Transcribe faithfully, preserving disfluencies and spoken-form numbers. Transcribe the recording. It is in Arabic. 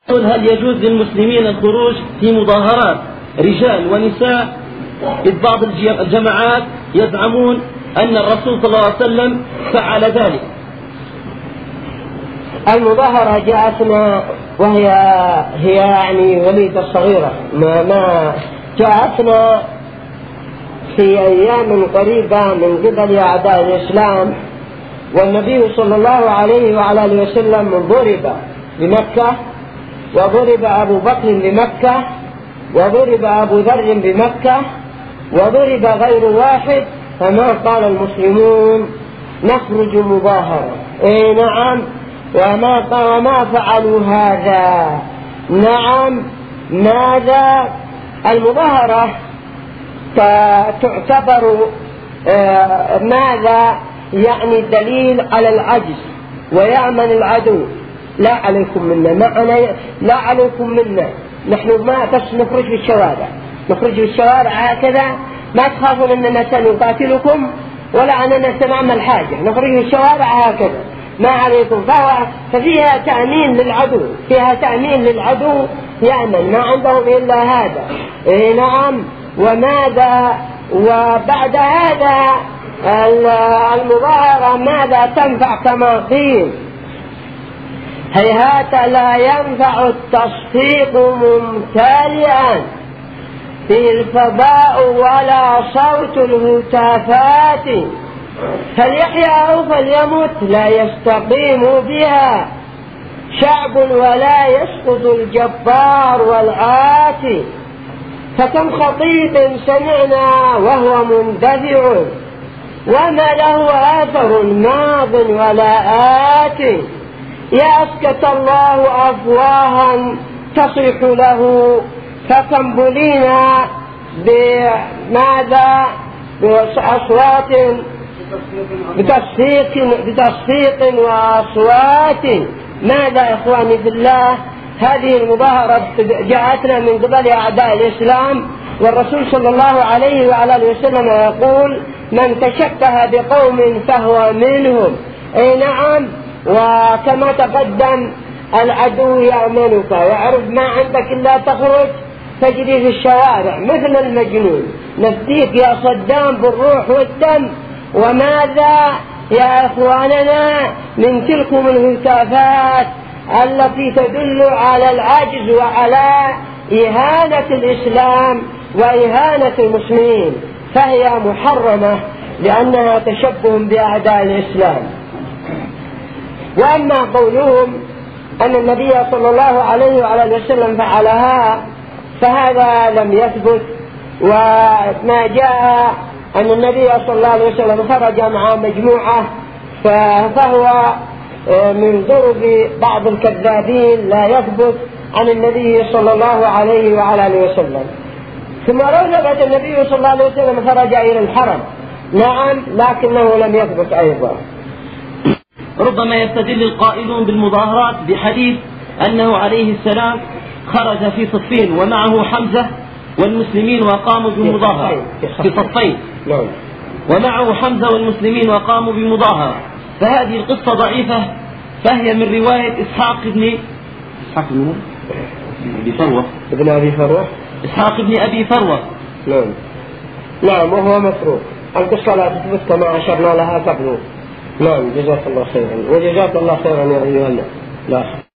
هل يجوز للمسلمين الخروج في مظاهرات رجال ونساء؟ إذ بعض الجماعات يزعمون أن الرسول صلى الله عليه وسلم فعل ذلك. المظاهرة جاءتنا وهي هي يعني وليدة صغيرة، ما, ما جاءتنا في أيام قريبة من قبل أعداء الإسلام، والنبي صلى الله عليه وعلى آله وسلم ضرب بمكة، وضرب أبو بكر بمكة، وضرب أبو ذر بمكة، وضرب غير واحد، فما قال المسلمون نخرج مظاهرة. إيه نعم، وما, وما فعلوا هذا. نعم، ماذا المظاهرة تعتبر آه ماذا يعني دليل على العجز ويأمن العدو. لا عليكم منا، معنا لا عليكم منا، نحن ما بس نخرج في الشوارع، نخرج في الشوارع هكذا، ما تخافون أننا سنقاتلكم ولا أننا سنعمل حاجة، نخرج في الشوارع هكذا ما عليكم. ففيها تأمين للعدو، فيها تأمين للعدو يأمن، ما عندهم إلا هذا. إيه نعم. وماذا وبعد هذا المظاهرة ماذا تنفع كما قيل؟ هيهات لا ينفع التصفيق ممتلئا في الفضاء ولا صوت الهتافات، فليحيا أو فليمت لا يستقيم بها شعب ولا يسقط الجبار والعاتي. فكم خطيب سمعنا وهو مندفع وما له آثر ماض ولا آتي، يا أسكت الله أفواها تصيح له، فكم بلينا بماذا بأصوات بتصفيق بتصفيق وأصوات. ماذا إخواني في الله؟ هذه المظاهرة جاءتنا من قبل أعداء الإسلام، والرسول صلى الله عليه وعلى آله وسلم يقول من تشبه بقوم فهو منهم. أي نعم. وكما تقدم العدو يأمنك، يعرف ما عندك إلا تخرج تجري في الشوارع مثل المجنون، نفديك يا صدام بالروح والدم. وماذا يا إخواننا من تلكم الهتافات التي تدل على العجز وعلى إهانة الإسلام وإهانة المسلمين، فهي محرمة لأنها تشبه بأعداء الإسلام. وأما قولهم أن النبي صلى الله عليه وعلى وسلم فعلها فهذا لم يثبت. وما جاء أن النبي صلى الله عليه وسلم خرج مع مجموعة فهو من ضرب بعض الكذابين، لا يثبت عن النبي صلى الله عليه وعلى آله وسلم. ثم لو ثبت النبي صلى الله عليه وسلم خرج إلى الحرم، نعم، لكنه لم يثبت أيضا. ربما يستدل القائلون بالمظاهرات بحديث أنه عليه السلام خرج في صفين ومعه حمزة والمسلمين وقاموا بمظاهرة في صفين، ومعه حمزة والمسلمين وقاموا بمظاهرة، فهذه القصة ضعيفة، فهي من رواية إسحاق بن إسحاق بن أبي فروة ابن أبي فروة إسحاق بن أبي فروة. نعم نعم، وهو مفروض. القصة لا تثبت كما أشرنا لها قبل. نعم، جزاك الله خيرا، وجزاك الله خيرا يا أيها الناس. لا